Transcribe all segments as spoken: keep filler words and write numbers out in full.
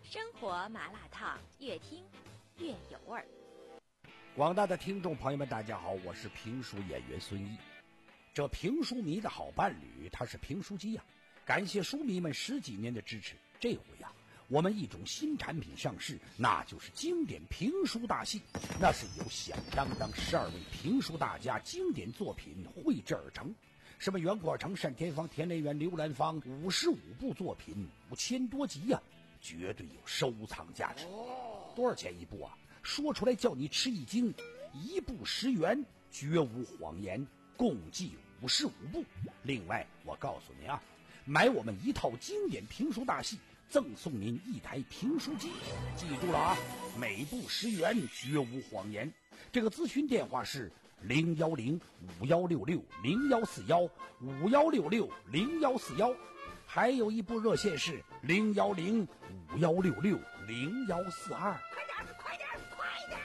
生活麻辣烫，越听越有味儿。 广大的听众朋友们，大家好，我是评书演员孙毅。这评书迷的好伴侣，他是评书机呀、啊！感谢书迷们十几年的支持。这回呀、啊，我们一种新产品上市，那就是经典评书大戏。那是由响当当十二位评书大家经典作品绘制而成。什么袁国成、单田芳、田连元、刘兰芳，五十五部作品，五千多集呀、啊，绝对有收藏价值。多少钱一部啊？说出来叫你吃一惊，一部十元，绝无谎言，共计五十五部。另外，我告诉您啊，买我们一套经典评书大戏，赠送您一台评书机。记住了啊，每部十元，绝无谎言。这个咨询电话是零幺零五幺六六零幺四幺五幺六六零幺四幺，还有一部热线是零幺零五幺六六零幺四二。快点，快点，快点！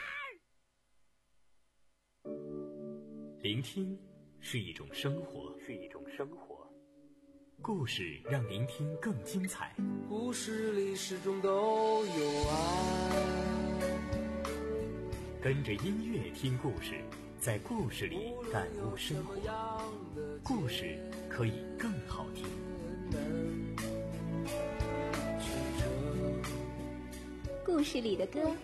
聆听是一种生活，是一种生活。故事让聆听更精彩。 故事里始终都有爱。 跟着音乐听故事，在故事里感悟生活。故事可以更好听。 故事里的歌。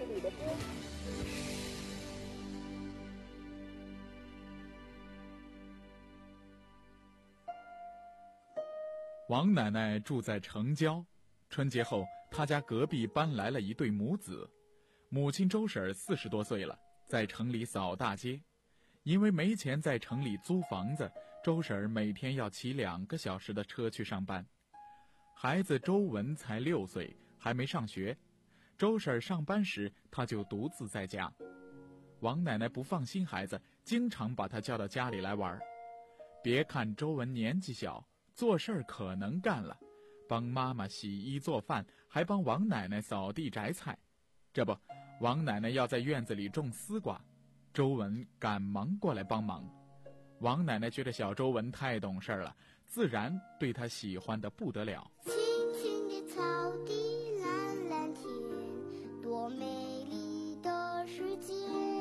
王奶奶住在城郊，春节后她家隔壁搬来了一对母子。母亲周婶四十多岁了，在城里扫大街。因为没钱在城里租房子，周婶每天要骑两个小时的车去上班。孩子周文才六岁，还没上学。周婶上班时，她就独自在家。王奶奶不放心孩子，经常把他叫到家里来玩。别看周文年纪小，做事可能干了，帮妈妈洗衣做饭，还帮王奶奶扫地摘菜。这不，王奶奶要在院子里种丝瓜，周文赶忙过来帮忙。王奶奶觉得小周文太懂事了，自然对他喜欢得不得了。 青青的草地，蓝蓝天，多美丽的世界。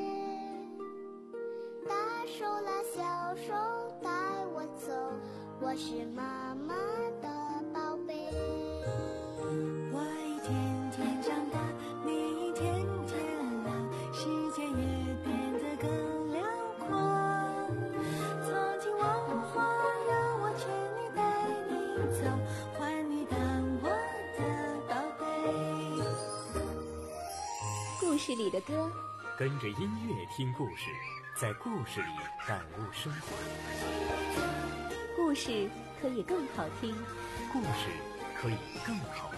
大手拉小手带我走，我是妈妈的宝贝。 我一天天长大，你一天天老，世界也变得更辽阔。从今往后让我全力带你走，换你当我的宝贝。 故事里的歌， 跟着音乐听故事，在故事里感悟生活。 故事可以更好听， 故事可以更好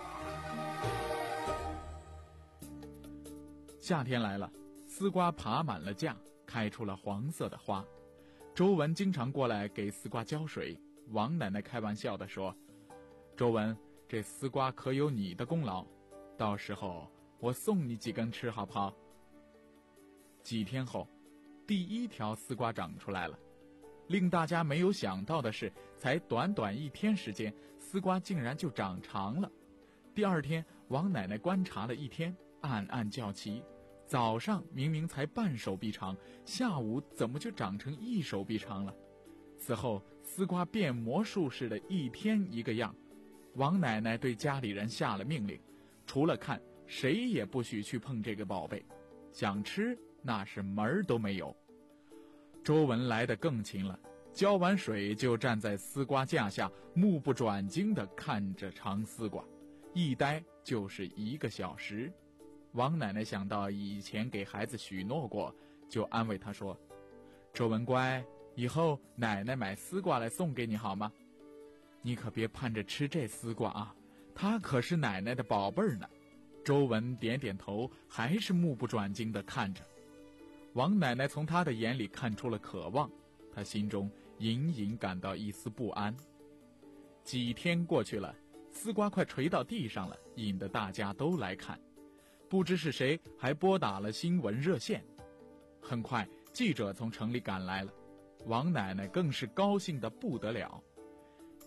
听。 夏天来了，丝瓜爬满了架，开出了黄色的花。周文经常过来给丝瓜浇水。王奶奶开玩笑地说：“周文，这丝瓜可有你的功劳，到时候我送你几根吃好不好？”几天后，第一条丝瓜长出来了。令大家没有想到的是，才短短一天时间，丝瓜竟然就长长了。第二天，王奶奶观察了一天，暗暗叫奇，早上明明才半手臂长，下午怎么就长成一手臂长了？此后，丝瓜变魔术似的，一天一个样。王奶奶对家里人下了命令，除了看，谁也不许去碰这个宝贝，想吃那是门儿都没有。周文来得更勤了，浇完水就站在丝瓜架下，目不转睛地看着长丝瓜，一待就是一个小时。王奶奶想到以前给孩子许诺过，就安慰他说：“周文乖，以后奶奶买丝瓜来送给你好吗？你可别盼着吃这丝瓜啊，它可是奶奶的宝贝儿呢。”周文点点头，还是目不转睛地看着。王奶奶从他的眼里看出了渴望，他心中隐隐感到一丝不安。几天过去了，丝瓜快垂到地上了，引得大家都来看。不知是谁还拨打了新闻热线。很快，记者从城里赶来了，王奶奶更是高兴得不得了。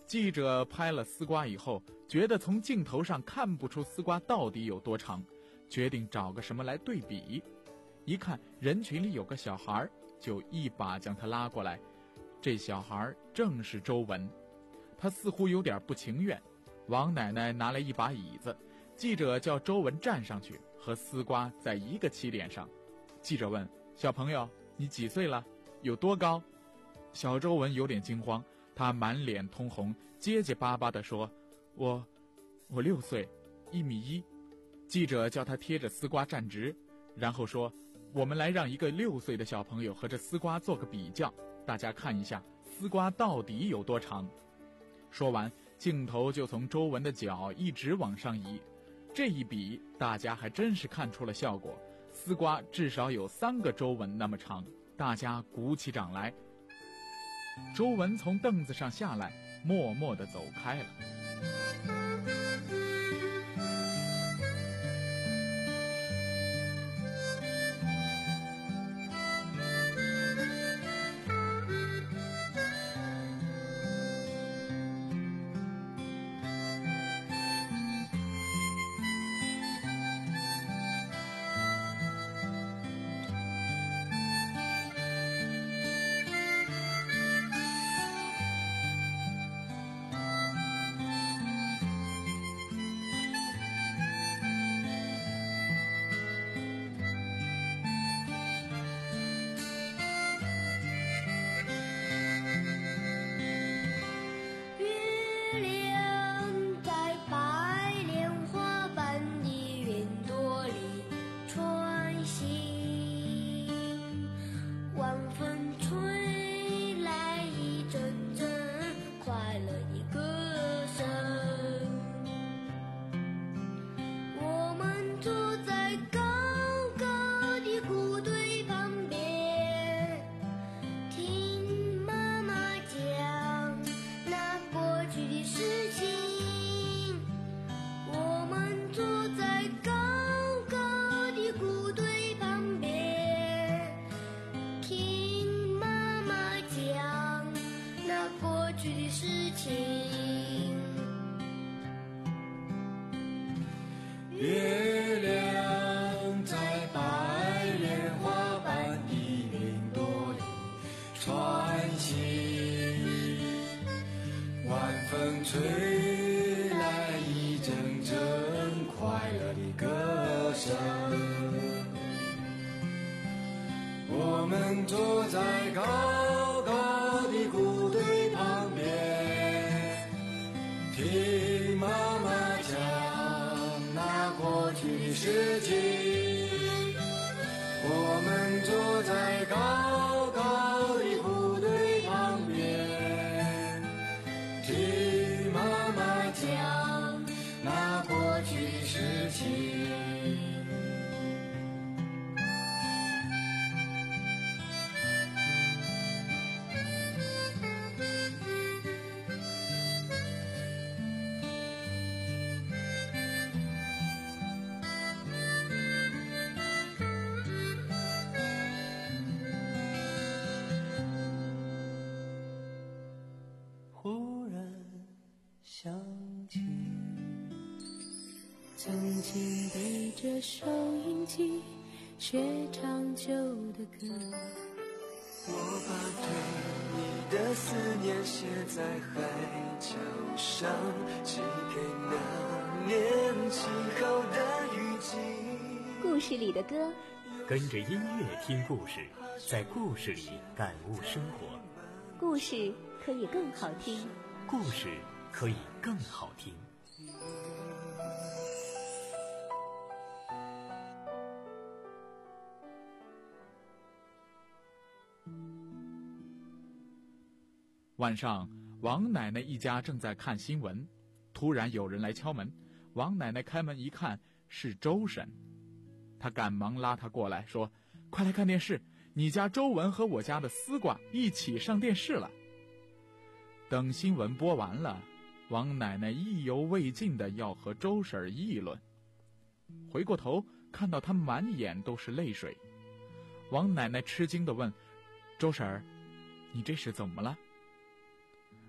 记者拍了丝瓜以后，觉得从镜头上看不出丝瓜到底有多长，决定找个什么来对比。一看人群里有个小孩，就一把将他拉过来。这小孩正是周文，他似乎有点不情愿。王奶奶拿来一把椅子，记者叫周文站上去，和丝瓜在一个起点上。记者问：小朋友，你几岁了？有多高？小周文有点惊慌，他满脸通红，结结巴巴地说：我我六岁，一米一。记者叫他贴着丝瓜站直，然后说：我们来让一个六岁的小朋友和这丝瓜做个比较，大家看一下丝瓜到底有多长。说完，镜头就从周文的脚一直往上移。这一比，大家还真是看出了效果，丝瓜至少有三个周文那么长。大家鼓起掌来。周文从凳子上下来，默默地走开了。 月亮在白莲花般的云朵里穿行，晚风吹来一阵阵快乐的歌声。我们坐在高高的谷堆旁边，听妈妈讲那过去的事情。我们坐在高高的谷堆旁边，听妈妈讲那过去的事情。忽然想起， 曾经背着收音机学唱旧的歌， 我把对你的思念写在海角上，寄给那年气候的雨季。 故事里的歌， 跟着音乐听故事，在故事里感悟生活。 故事可以更好听， 故事可以更好听。 晚上，王奶奶一家正在看新闻，突然有人来敲门。王奶奶开门一看，是周婶。她赶忙拉她过来，说：快来看电视，你家周文和我家的丝瓜一起上电视了。等新闻播完了，王奶奶意犹未尽的要和周婶议论。回过头看到她满眼都是泪水，王奶奶吃惊地问：周婶，你这是怎么了？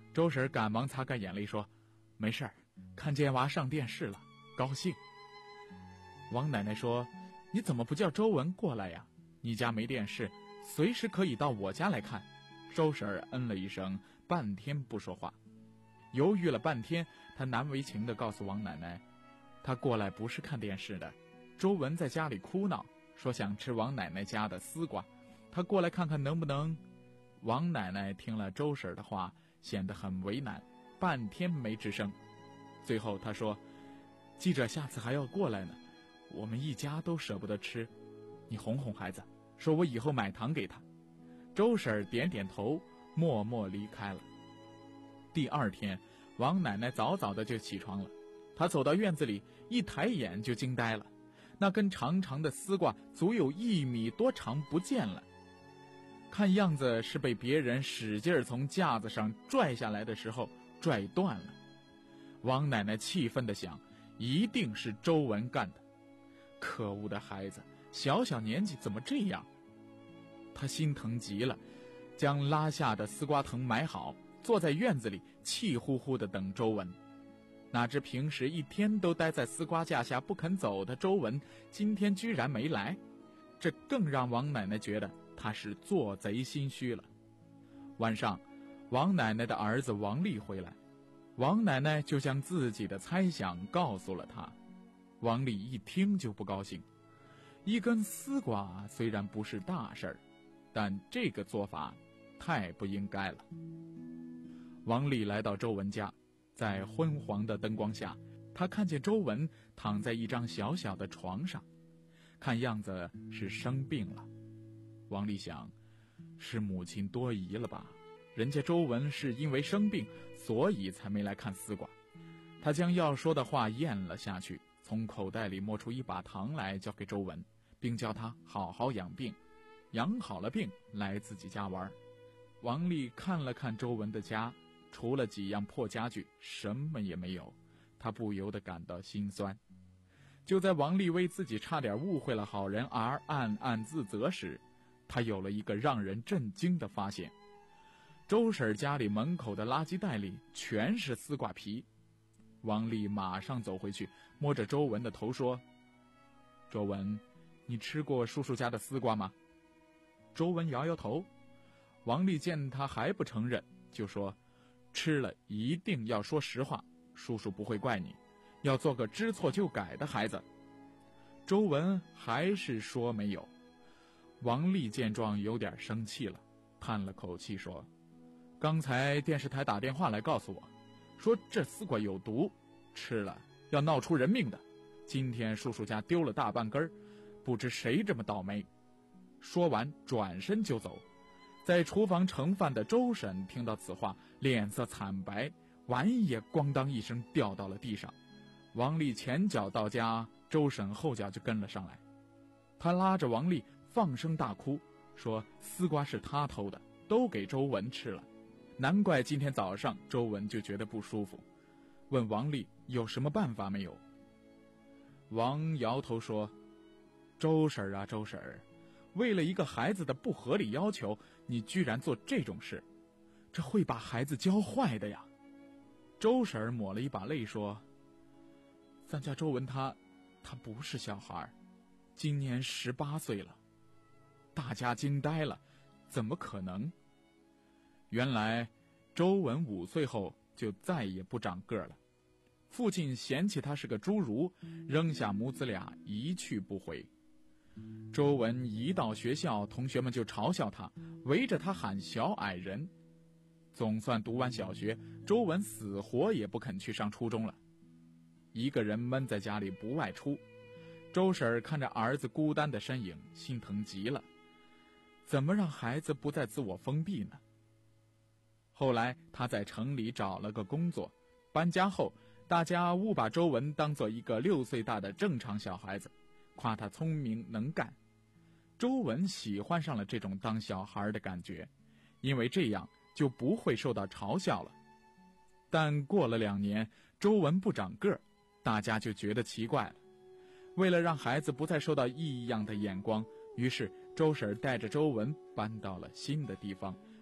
周婶赶忙擦干眼泪说：“没事儿，看见娃上电视了，高兴。”王奶奶说：“你怎么不叫周文过来呀？你家没电视，随时可以到我家来看。”周婶嗯了一声，半天不说话。犹豫了半天，她难为情地告诉王奶奶，她过来不是看电视的。周文在家里哭闹，说想吃王奶奶家的丝瓜，她过来看看能不能。王奶奶听了周婶的话，显得很为难，半天没吱声。最后她说：“记者下次还要过来呢，我们一家都舍不得吃，你哄哄孩子，说我以后买糖给他。”周婶点点头，默默离开了。第二天，王奶奶早早的就起床了，她走到院子里，一抬眼就惊呆了，那根长长的丝瓜足有一米多长不见了，看样子是被别人使劲从架子上拽下来的时候拽断了。王奶奶气愤地想，一定是周文干的，可恶的孩子，小小年纪怎么这样？她心疼极了，将拉下的丝瓜藤埋好，坐在院子里气呼呼地等周文。哪知平时一天都待在丝瓜架下不肯走的周文，今天居然没来，这更让王奶奶觉得他是做贼心虚了。晚上，王奶奶的儿子王丽回来，王奶奶就将自己的猜想告诉了他。王丽一听就不高兴，一根丝瓜虽然不是大事儿，但这个做法太不应该了。王丽来到周文家，在昏黄的灯光下，他看见周文躺在一张小小的床上，看样子是生病了。王丽想，是母亲多疑了吧，人家周文是因为生病，所以才没来看丝瓜。他将要说的话咽了下去，从口袋里摸出一把糖来交给周文，并叫他好好养病，养好了病来自己家玩。王丽看了看周文的家，除了几样破家具，什么也没有，他不由得感到心酸。就在王丽为自己差点误会了好人而暗暗自责时，他有了一个让人震惊的发现：周婶家里门口的垃圾袋里全是丝瓜皮。王丽马上走回去，摸着周文的头说：“周文，你吃过叔叔家的丝瓜吗？”周文摇摇头。王丽见他还不承认，就说：“吃了一定要说实话，叔叔不会怪你，要做个知错就改的孩子。”周文还是说没有。王丽见状有点生气了，叹了口气说：“刚才电视台打电话来告诉我，说这丝瓜有毒，吃了要闹出人命的。今天叔叔家丢了大半根，不知谁这么倒霉。”说完转身就走。在厨房盛饭的周婶听到此话，脸色惨白，碗也咣当一声掉到了地上。王丽前脚到家，周婶后脚就跟了上来。她拉着王丽放声大哭，说丝瓜是她偷的，都给周文吃了。难怪今天早上周文就觉得不舒服，问王丽有什么办法没有。王摇头说：“周婶啊周婶，为了一个孩子的不合理要求，你居然做这种事，这会把孩子教坏的呀。”周婶抹了一把泪说：“咱家周文他他不是小孩，今年十八岁了。”大家惊呆了，怎么可能？原来周文五岁后就再也不长个了，父亲嫌弃他是个侏儒，扔下母子俩一去不回。周文一到学校，同学们就嘲笑他，围着他喊小矮人。总算读完小学，周文死活也不肯去上初中了，一个人闷在家里不外出。周婶看着儿子孤单的身影，心疼极了，怎么让孩子不再自我封闭呢？后来他在城里找了个工作，搬家后大家误把周文当作一个六岁大的正常小孩子，夸他聪明能干。周文喜欢上了这种当小孩的感觉，因为这样就不会受到嘲笑了。但过了两年，周文不长个儿，大家就觉得奇怪了。为了让孩子不再受到异样的眼光，于是周婶带着周文搬到了新的地方，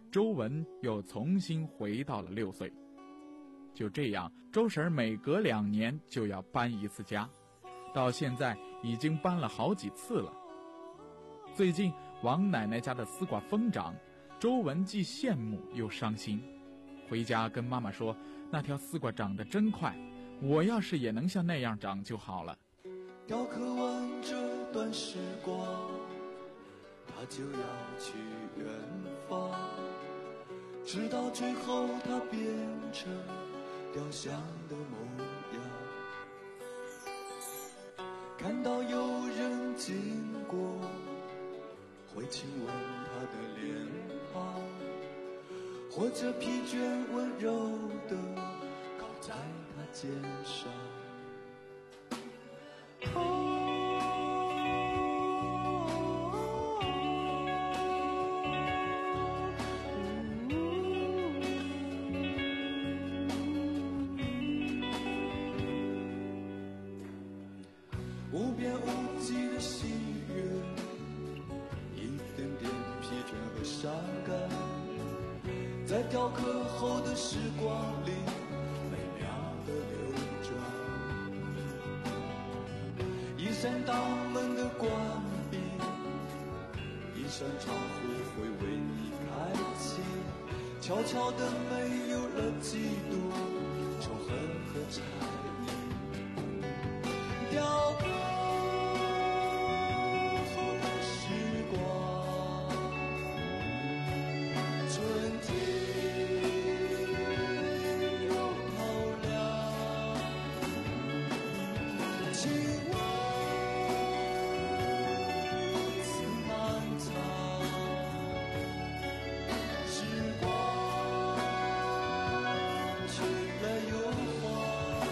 周文又重新回到了六岁。就这样，周婶每隔两年就要搬一次家，到现在已经搬了好几次了。最近王奶奶家的丝瓜疯长，周文既羡慕又伤心，回家跟妈妈说，那条丝瓜长得真快，我要是也能像那样长就好了。 要渴望这段时光，他就要去远方，直到最后他变成雕像的模样。看到有人经过，会亲吻他的脸庞，或者疲倦温柔地靠在他肩上。无边无际的喜悦，一点点疲倦和伤感，在雕刻后的时光里美妙的流转。一扇大门的关闭，一扇窗户会为你开启，悄悄的没有了嫉妒、仇恨和猜疑。雕刻后的时光，春天又透亮，亲吻如此漫长，时光去了又还。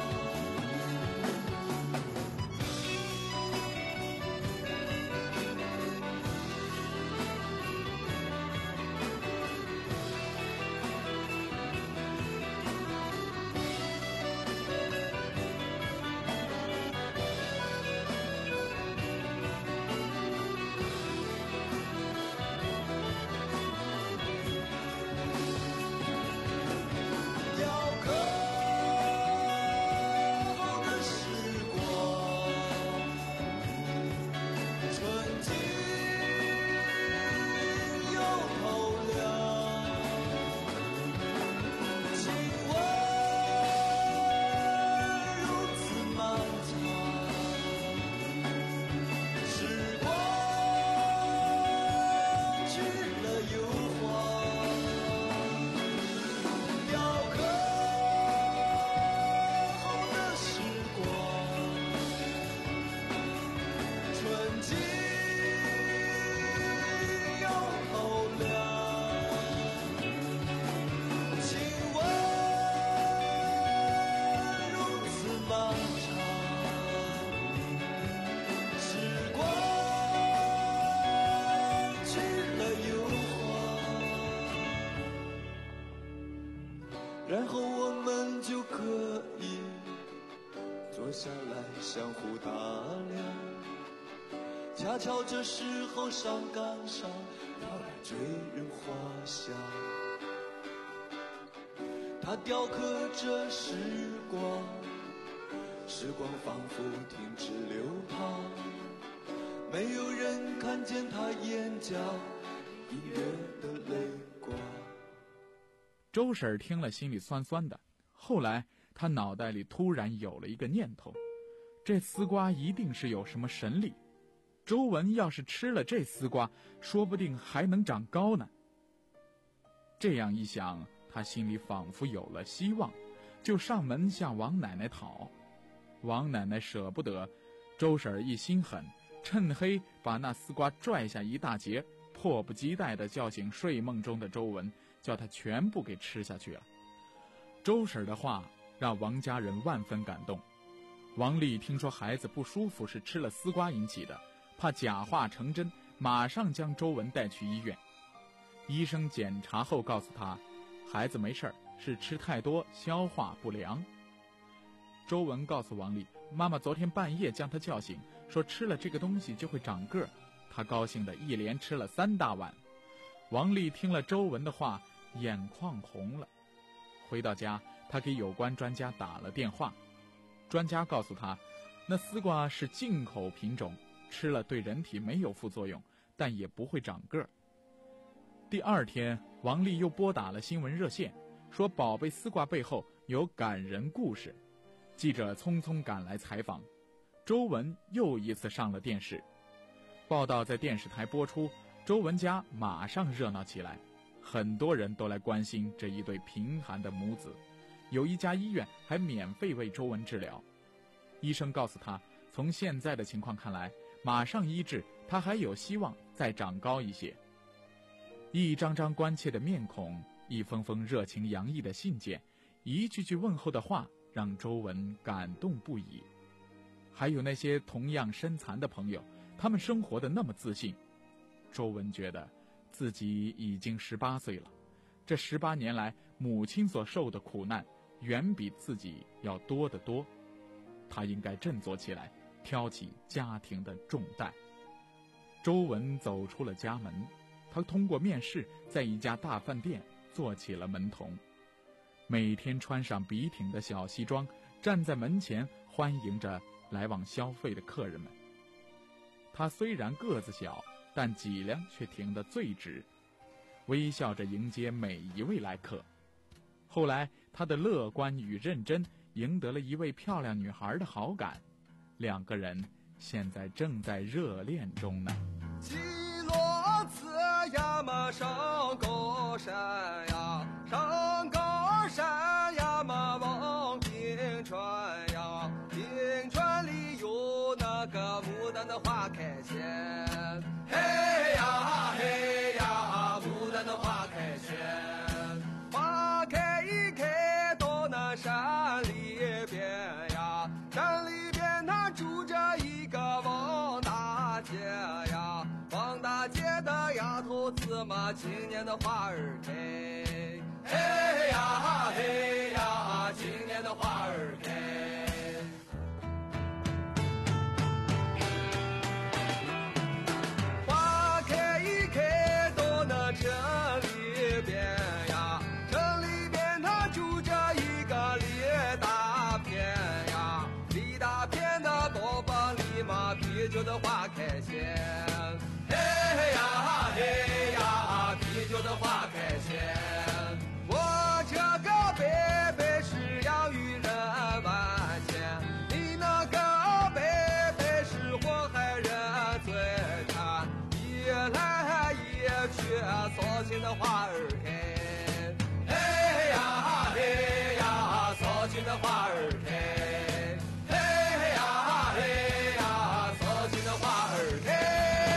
然后我们就可以坐下来相互打量，恰巧这时候上岗上飘来醉人花香，它雕刻着时光，时光仿佛停止流淌，没有人看见它眼角隐约的泪光。 周婶听了心里酸酸的，后来她脑袋里突然有了一个念头，这丝瓜一定是有什么神力，周文要是吃了这丝瓜，说不定还能长高呢。这样一想，她心里仿佛有了希望，就上门向王奶奶讨。王奶奶舍不得，周婶一心狠，趁黑把那丝瓜拽下一大截，迫不及待地叫醒睡梦中的周文，叫他全部给吃下去了。周婶的话让王家人万分感动。王丽听说孩子不舒服是吃了丝瓜引起的，怕假话成真，马上将周文带去医院。医生检查后告诉他，孩子没事儿，是吃太多，消化不良。周文告诉王丽，妈妈昨天半夜将他叫醒，说吃了这个东西就会长个儿。他高兴的一连吃了三大碗。 王丽听了周文的话，眼眶红了。回到家，他给有关专家打了电话，专家告诉他，那丝瓜是进口品种，吃了对人体没有副作用，但也不会长个儿。第二天，王丽又拨打了新闻热线，说宝贝丝瓜背后有感人故事。记者匆匆赶来采访，周文又一次上了电视。报道在电视台播出，周文家马上热闹起来，很多人都来关心这一对贫寒的母子。有一家医院还免费为周文治疗，医生告诉他，从现在的情况看来，马上医治，他还有希望再长高一些。一张张关切的面孔，一封封热情洋溢的信件，一句句问候的话，让周文感动不已。还有那些同样身残的朋友，他们生活得那么自信。周文觉得自己已经十八岁了，这十八年来母亲所受的苦难远比自己要多得多，他应该振作起来，挑起家庭的重担。周文走出了家门，他通过面试在一家大饭店做起了门童，每天穿上笔挺的小西装，站在门前欢迎着来往消费的客人们。他虽然个子小，但脊梁却挺得最直，微笑着迎接每一位来客。后来他的乐观与认真赢得了一位漂亮女孩的好感，两个人现在正在热恋中呢。 骑骡子呀嘛上高山呀，上高山呀嘛望平川呀，平川里有那个牡丹的花开鲜，嘿呀嘿呀，牡丹的花开鲜，花开一开到那山里边呀，山里边那住着一个王大姐呀，王大姐的丫头子嘛，今年的花儿开，嘿呀嘿呀，今年的花儿开。花开一开到那城里边呀，城里边它住着一个李大偏呀，李大偏的包房里嘛，啤酒的花开鲜，嘿呀嘿呀，啤酒的花开鲜。我这个伯伯是养育人万千，你那个伯伯是祸害人最惨，一来一去扫兴的花儿开，嘿呀嘿呀，扫兴的花儿开，嘿呀嘿呀，扫兴的花儿开。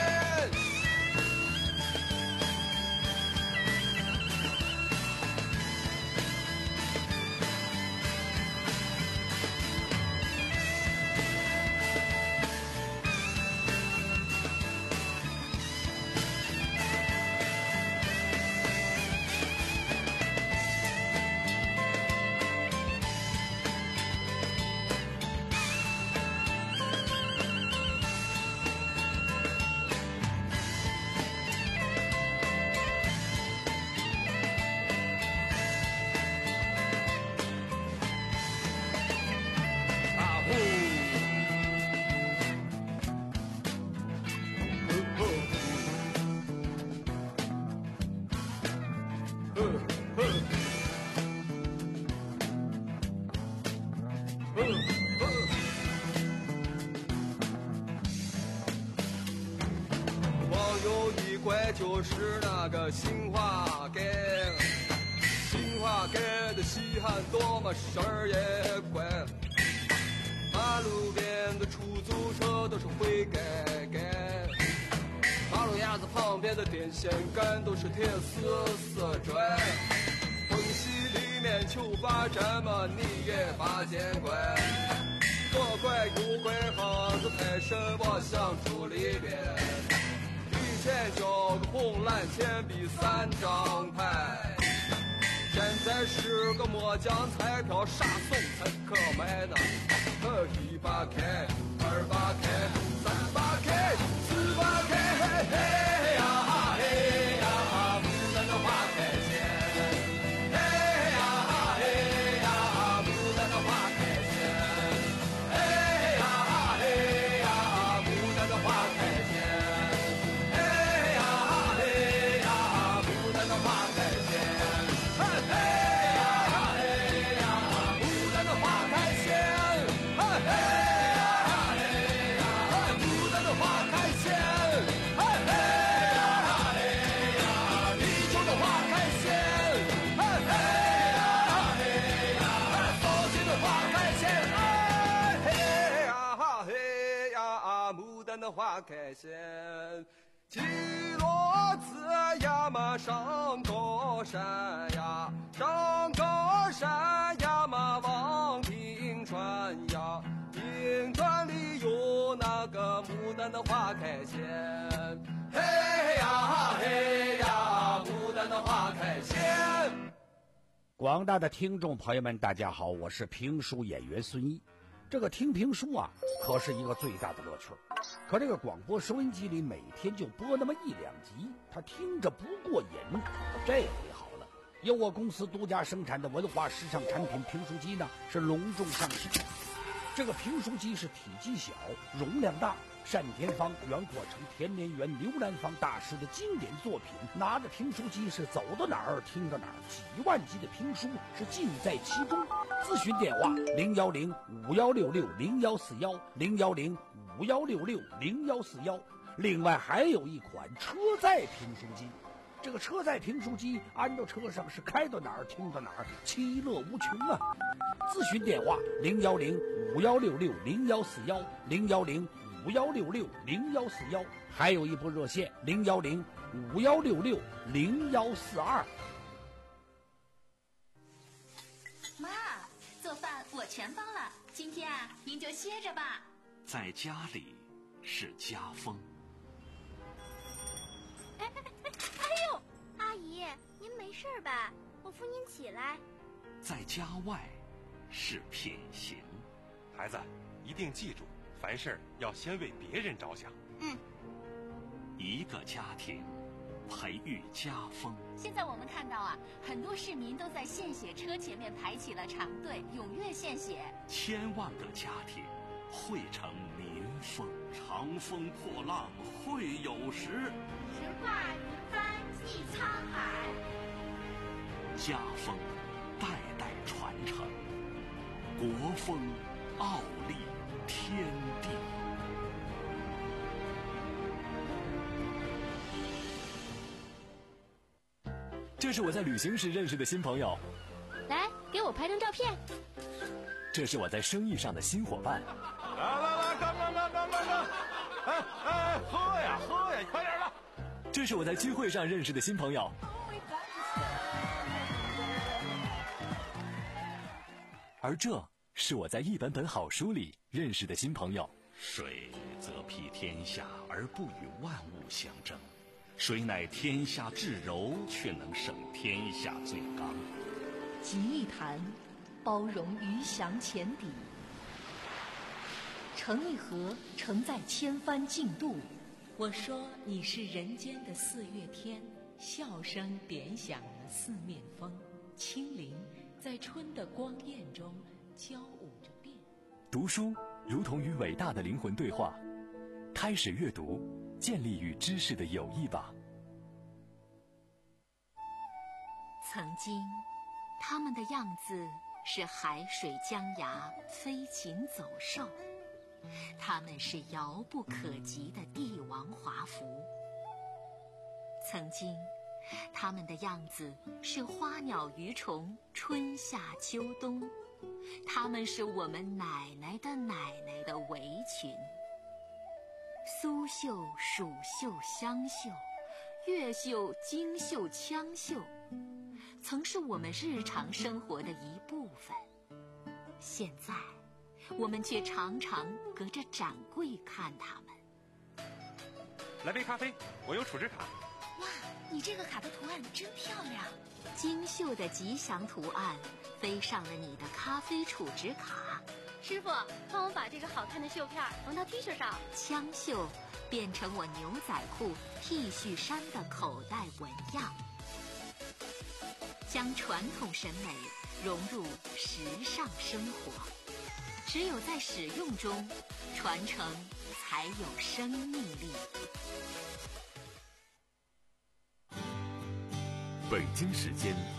就是那个新华街，新华街的稀罕多么事儿也怪，马路边的出租车都是灰盖盖，马路牙子旁边的电线杆都是铁丝丝拽，缝隙里面求发展嘛，你也把见怪，左拐右拐房子太深，我想住里边。前交个红蓝钱币三张牌，现在是个末将彩票，啥送才可买呢？呃，一把开，二把开，三把开，四把开，嘿嘿呀嘿呀，牡呀，牡丹的花开鲜。骑骡子呀嘛上高山呀，上高山呀嘛望平川呀，平川里有那个牡丹的花开鲜。嘿呀嘿呀，牡丹的花开鲜。 广大的听众朋友们大家好，我是评书演员孙一。这个听评书啊可是一个最大的乐趣，可这个广播收音机里每天就播那么一两集，他听着不过瘾。这回好了，由我公司独家生产的文化时尚产品评书机呢是隆重上市。这个评书机是体积小，容量大，单田芳、袁阔成、田连元、刘兰芳大师的经典作品。拿着评书机是走到哪儿听到哪儿，几万集的评书是尽在其中。咨询电话零幺零五幺六六零幺四幺零幺零五幺六六零幺四幺。另外还有一款车载评书机，这个车载评书机安到车上是开到哪儿听到哪儿，其乐无穷啊！咨询电话零幺零五幺六六零幺四幺零幺零五幺六六零幺四幺，还有一部热线零幺零五幺六六零幺四二。 妈，做饭我全包了，今天啊，您就歇着吧。 在家里是家风。 哎哎哎哎呦，阿姨，您没事吧？我扶您起来。 在家外是品行。 孩子，一定记住，凡事要先为别人着想。 嗯。 一个家庭培育家风。 现在我们看到啊，很多市民都在献血车前面排起了长队，踊跃献血。 千万个家庭汇成民风。长风破浪会有时， 直挂云帆济沧海。 家风代代传承，国风傲立天地。 这是我在旅行时认识的新朋友， 来，给我拍张照片。 这是我在生意上的新伙伴。 来来来，干干干干干干！哎哎，喝呀喝呀，快点的！ 这是我在聚会上认识的新朋友。而这是我在一本本好书里认识的新朋友。 水则披天下而不与万物相争，谁乃天下至柔，却能胜天下最刚。 集一坛，包容鱼翔浅底；盛一盒，承载千帆竞渡。 我说你是人间的四月天，笑声点响了四面风，清灵在春的光艳中交舞着变。 读书如同与伟大的灵魂对话，开始阅读，建立与知识的友谊吧。 曾经，他们的样子是海水江崖，飞禽走兽。他们是遥不可及的帝王华服。曾经，他们的样子是花鸟鱼虫，春夏秋冬。他们是我们奶奶的奶奶的围裙。苏绣、蜀绣、湘绣，越绣、京绣、羌绣，曾是我们日常生活的一部分。现在我们却常常隔着展柜看他们。 来杯咖啡，我有储值卡。 哇，你这个卡的图案真漂亮！ 精绣的吉祥图案飞上了你的咖啡储值卡。 师傅，帮我把这个好看的绣片缝到 T 恤上。 枪绣变成我牛仔裤、T 恤衫的口袋纹样，将传统审美融入时尚生活。只有在使用中，传承才有生命力。 北京时间